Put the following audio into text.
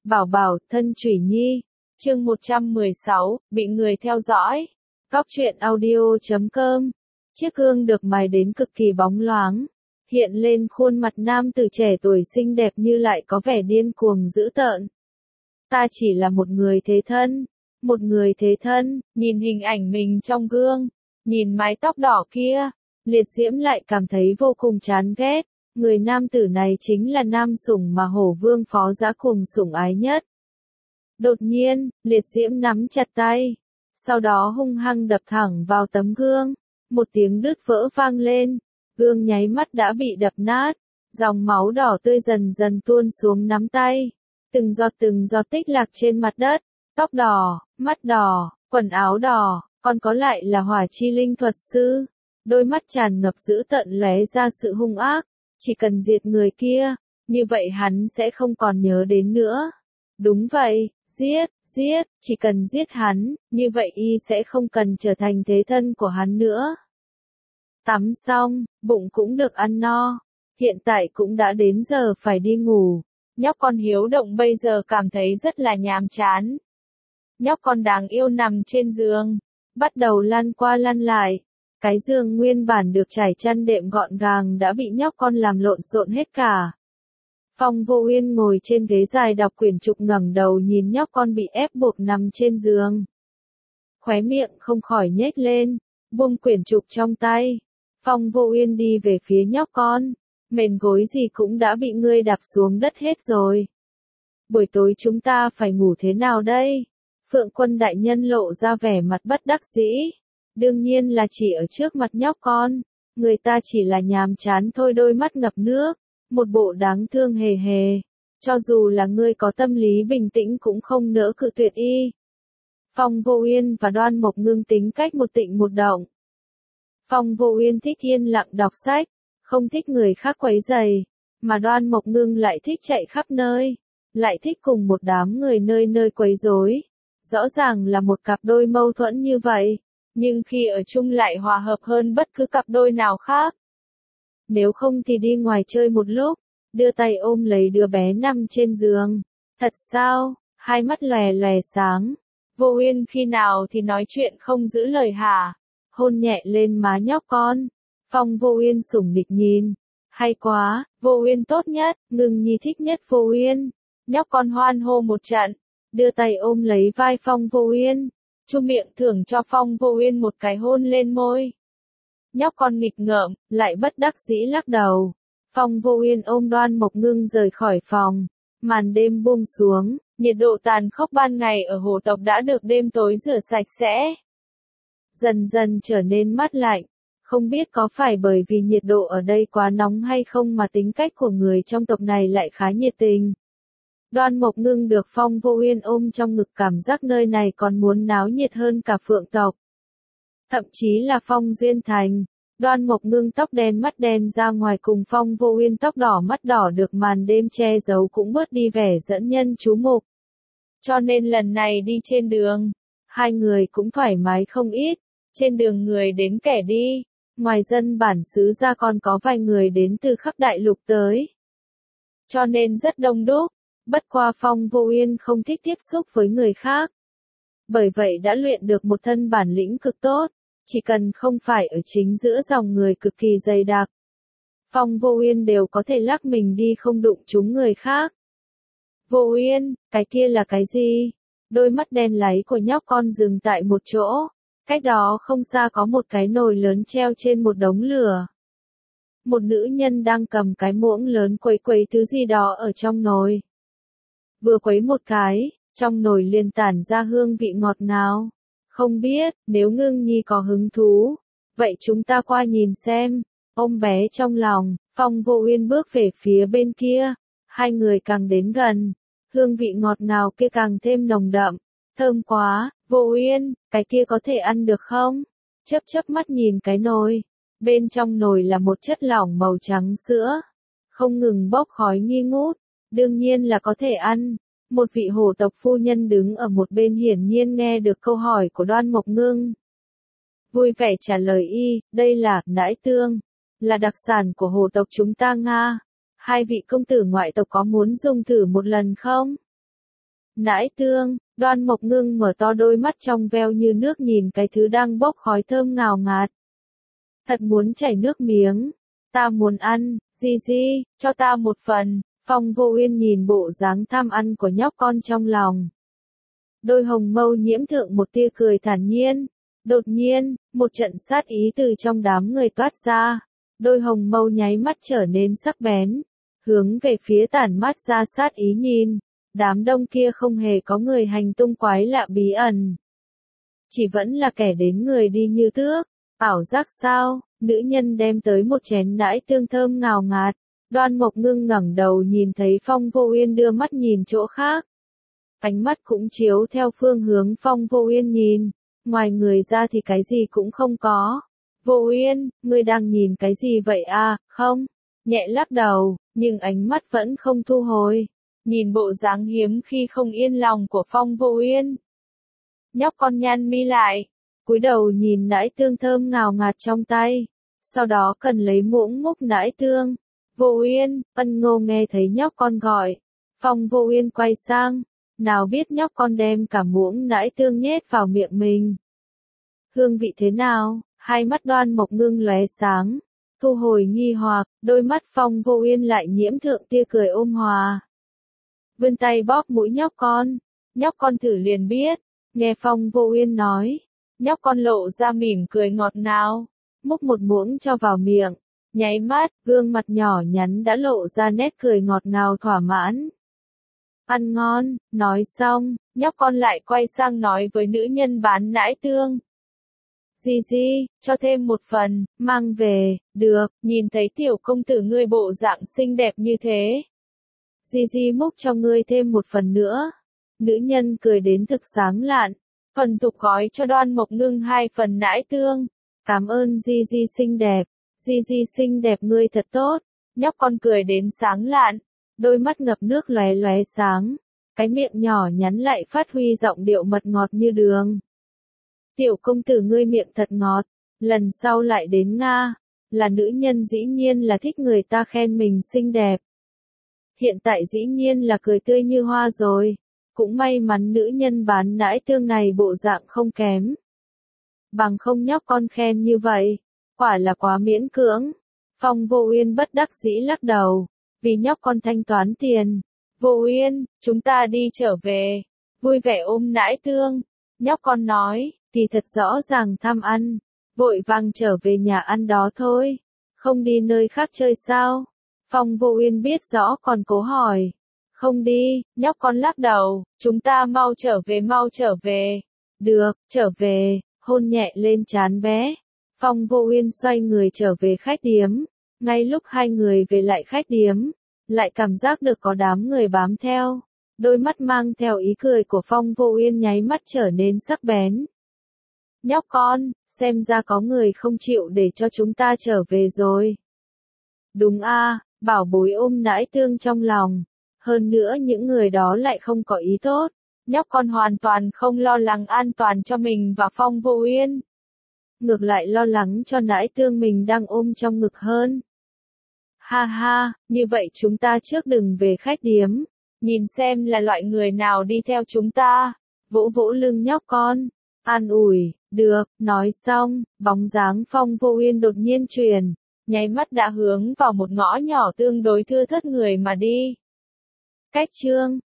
Bảo bảo, thân Thủy Nhi. Chương 116, bị người theo dõi. Cóc truyện audio.com. Chiếc gương được mài đến cực kỳ bóng loáng, hiện lên khuôn mặt nam tử trẻ tuổi xinh đẹp như lại có vẻ điên cuồng dữ tợn. Ta chỉ là một người thế thân, nhìn hình ảnh mình trong gương, nhìn mái tóc đỏ kia, Liệt Diễm lại cảm thấy vô cùng chán ghét. Người nam tử này chính là nam sủng mà Hổ Vương Phó Dã cùng sủng ái nhất. Đột nhiên, Liệt Diễm nắm chặt tay, sau đó hung hăng đập thẳng vào tấm gương. Một tiếng đứt vỡ vang lên, gương nháy mắt đã bị đập nát, dòng máu đỏ tươi dần dần tuôn xuống nắm tay. Từng giọt tích lạc trên mặt đất, tóc đỏ, mắt đỏ, quần áo đỏ, còn có lại là Hỏa Chi Linh thuật sư. Đôi mắt tràn ngập dữ tợn lóe ra sự hung ác, chỉ cần diệt người kia, như vậy hắn sẽ không còn nhớ đến nữa. Đúng vậy, giết, chỉ cần giết hắn, như vậy y sẽ không cần trở thành thế thân của hắn nữa. Tắm xong, bụng cũng được ăn no, hiện tại cũng đã đến giờ phải đi ngủ. Nhóc con hiếu động bây giờ cảm thấy rất là nhàm chán. Nhóc con đáng yêu nằm trên giường, bắt đầu lăn qua lăn lại. Cái giường nguyên bản được trải chăn đệm gọn gàng đã bị nhóc con làm lộn xộn hết cả. Phong Vô Uyên ngồi trên ghế dài đọc quyển trục ngẩng đầu nhìn nhóc con bị ép buộc nằm trên giường. Khóe miệng không khỏi nhếch lên, buông quyển trục trong tay. Phong Vô Uyên đi về phía nhóc con, mền gối gì cũng đã bị ngươi đạp xuống đất hết rồi. Buổi tối chúng ta phải ngủ thế nào đây? Phượng Quân đại nhân lộ ra vẻ mặt bất đắc dĩ. Đương nhiên là chỉ ở trước mặt nhóc con, người ta chỉ là nhàm chán thôi, đôi mắt ngập nước, một bộ đáng thương hề hề. Cho dù là ngươi có tâm lý bình tĩnh cũng không nỡ cự tuyệt y. Phong Vô Uyên và Đoan Mộc Ngưng tính cách một tịnh một động. Phong Vô Uyên thích yên lặng đọc sách, không thích người khác quấy rầy, mà Đoan Mộc Ngưng lại thích chạy khắp nơi, lại thích cùng một đám người nơi nơi quấy rối. Rõ ràng là một cặp đôi mâu thuẫn như vậy, nhưng khi ở chung lại hòa hợp hơn bất cứ cặp đôi nào khác. Nếu không thì đi ngoài chơi một lúc, đưa tay ôm lấy đứa bé nằm trên giường. Thật sao? Hai mắt lòe lòe sáng. Vô Uyên khi nào thì nói chuyện không giữ lời hả? Hôn nhẹ lên má nhóc con. Phong Vô Uyên sủng nịch nhìn. Hay quá, Vô Uyên tốt nhất, Ngưng Nhi thích nhất Vô Uyên. Nhóc con hoan hô một trận, đưa tay ôm lấy vai Phong Vô Uyên, chu miệng thưởng cho Phong Vô Uyên một cái hôn lên môi. Nhóc con nghịch ngợm, lại bất đắc dĩ lắc đầu. Phong Vô Uyên ôm Đoan Mộc Ngưng rời khỏi phòng. Màn đêm buông xuống, nhiệt độ tàn khốc ban ngày ở hồ tộc đã được đêm tối rửa sạch sẽ. Dần dần trở nên mát lạnh. Không biết có phải bởi vì nhiệt độ ở đây quá nóng hay không mà tính cách của người trong tộc này lại khá nhiệt tình. Đoan Mộc Ngưng được Phong Vô Uyên ôm trong ngực cảm giác nơi này còn muốn náo nhiệt hơn cả Phượng tộc. Thậm chí là Phong Duyên Thành. Đoan Mộc Ngưng tóc đen mắt đen ra ngoài cùng Phong Vô Uyên tóc đỏ mắt đỏ được màn đêm che giấu cũng bớt đi vẻ dẫn nhân chú mục. Cho nên lần này đi trên đường, hai người cũng thoải mái không ít. Trên đường người đến kẻ đi, ngoài dân bản xứ ra còn có vài người đến từ khắp đại lục tới. Cho nên rất đông đúc. Bất qua Phong Vô Uyên không thích tiếp xúc với người khác. Bởi vậy đã luyện được một thân bản lĩnh cực tốt, chỉ cần không phải ở chính giữa dòng người cực kỳ dày đặc. Phong Vô Uyên đều có thể lắc mình đi không đụng trúng người khác. Vô Uyên, cái kia là cái gì? Đôi mắt đen láy của nhóc con dừng tại một chỗ, cách đó không xa có một cái nồi lớn treo trên một đống lửa. Một nữ nhân đang cầm cái muỗng lớn quấy thứ gì đó ở trong nồi. Vừa quấy một cái, trong nồi liền tản ra hương vị ngọt ngào. Không biết, nếu Ngưng Nhi có hứng thú, vậy chúng ta qua nhìn xem. Ôm bé trong lòng, Phong Vô Uyên bước về phía bên kia. Hai người càng đến gần, hương vị ngọt ngào kia càng thêm nồng đậm. Thơm quá, Vô Uyên, cái kia có thể ăn được không? Chớp mắt nhìn cái nồi. Bên trong nồi là một chất lỏng màu trắng sữa, không ngừng bốc khói nghi ngút. Đương nhiên là có thể ăn. Một vị hổ tộc phu nhân đứng ở một bên hiển nhiên nghe được câu hỏi của Đoan Mộc Ngưng. Vui vẻ trả lời y, đây là nãi tương, là đặc sản của hổ tộc chúng ta Nga. Hai vị công tử ngoại tộc có muốn dùng thử một lần không? Nãi tương, Đoan Mộc Ngưng mở to đôi mắt trong veo như nước nhìn cái thứ đang bốc khói thơm ngào ngạt. Thật muốn chảy nước miếng. Ta muốn ăn, Di, cho ta một phần. Phong Vô Uyên nhìn bộ dáng tham ăn của nhóc con trong lòng. Đôi hồng mâu nhiễm thượng một tia cười thản nhiên. Đột nhiên, một trận sát ý từ trong đám người toát ra. Đôi hồng mâu nháy mắt trở nên sắc bén. Hướng về phía tản mát ra sát ý nhìn. Đám đông kia không hề có người hành tung quái lạ bí ẩn. Chỉ vẫn là kẻ đến người đi như tước. Ảo giác sao, nữ nhân đem tới một chén nãi tương thơm ngào ngạt. Đoan Mộc Ngưng ngẩng đầu nhìn thấy Phong Vô Uyên đưa mắt nhìn chỗ khác. Ánh mắt cũng chiếu theo phương hướng Phong Vô Uyên nhìn. Ngoài người ra thì cái gì cũng không có. Vô Uyên, ngươi đang nhìn cái gì vậy à, không? Nhẹ lắc đầu, nhưng ánh mắt vẫn không thu hồi. Nhìn bộ dáng hiếm khi không yên lòng của Phong Vô Uyên. Nhóc con nhăn mi lại, cúi đầu nhìn nãi tương thơm ngào ngạt trong tay. Sau đó cần lấy muỗng múc nãi tương. Vô Uyên, Ân Ngô nghe thấy nhóc con gọi. Phong Vô Uyên quay sang. Nào biết nhóc con đem cả muỗng nãi tương nhét vào miệng mình. Hương vị thế nào? Hai mắt Đoan Mộc Ngưng lóe sáng. Thu hồi nghi hoặc, đôi mắt Phong Vô Uyên lại nhiễm thượng tia cười ôn hòa. Vươn tay bóp mũi nhóc con thử liền biết. Nghe Phong Vô Uyên nói. Nhóc con lộ ra mỉm cười ngọt ngào. Múc một muỗng cho vào miệng. Nháy mắt, gương mặt nhỏ nhắn đã lộ ra nét cười ngọt ngào thỏa mãn. Ăn ngon, nói xong, nhóc con lại quay sang nói với nữ nhân bán nãi tương. Di, cho thêm một phần, mang về, được, nhìn thấy tiểu công tử ngươi bộ dạng xinh đẹp như thế. Di múc cho ngươi thêm một phần nữa. Nữ nhân cười đến thực sáng lạn, thuần thục gói cho Đoan Mộc Ngưng 2 phần nãi tương. Cảm ơn Di xinh đẹp. Di xinh đẹp ngươi thật tốt. Nhóc con cười đến sáng lạn, đôi mắt ngập nước lóe lóe sáng. Cái miệng nhỏ nhắn lại phát huy giọng điệu mật ngọt như đường. Tiểu công tử ngươi miệng thật ngọt, lần sau lại đến Nga. Là nữ nhân dĩ nhiên là thích người ta khen mình xinh đẹp. Hiện tại dĩ nhiên là cười tươi như hoa rồi. Cũng may mắn nữ nhân bán nãi tương này bộ dạng không kém. Bằng không nhóc con khen như vậy, quả là quá miễn cưỡng. Phong Vô Uyên bất đắc dĩ lắc đầu, vì nhóc con thanh toán tiền. Vô Uyên, chúng ta đi trở về. Vui vẻ ôm nãi tương. Nhóc con nói, thì thật rõ ràng tham ăn. Vội vàng trở về nhà ăn đó thôi. Không đi nơi khác chơi sao? Phong Vô Uyên biết rõ còn cố hỏi. Không đi, nhóc con lắc đầu, chúng ta mau trở về. Được, trở về, hôn nhẹ lên trán bé. Phong Vô Uyên xoay người trở về khách điếm. Ngay lúc hai người về lại khách điếm, lại cảm giác được có đám người bám theo. Đôi mắt mang theo ý cười của Phong Vô Uyên nháy mắt trở nên sắc bén. Nhóc con, xem ra có người không chịu để cho chúng ta trở về rồi. Đúng a, bảo bối ôm nãi tương trong lòng. Hơn nữa những người đó lại không có ý tốt. Nhóc con hoàn toàn không lo lắng an toàn cho mình và Phong Vô Uyên. Ngược lại lo lắng cho nãi tương mình đang ôm trong ngực hơn. Ha, như vậy chúng ta trước đừng về khách điếm. Nhìn xem là loại người nào đi theo chúng ta. Vỗ vỗ lưng nhóc con. An ủi, được, nói xong, bóng dáng Phong Vô Uyên đột nhiên chuyển. Nháy mắt đã hướng vào một ngõ nhỏ tương đối thưa thớt người mà đi. Cách chương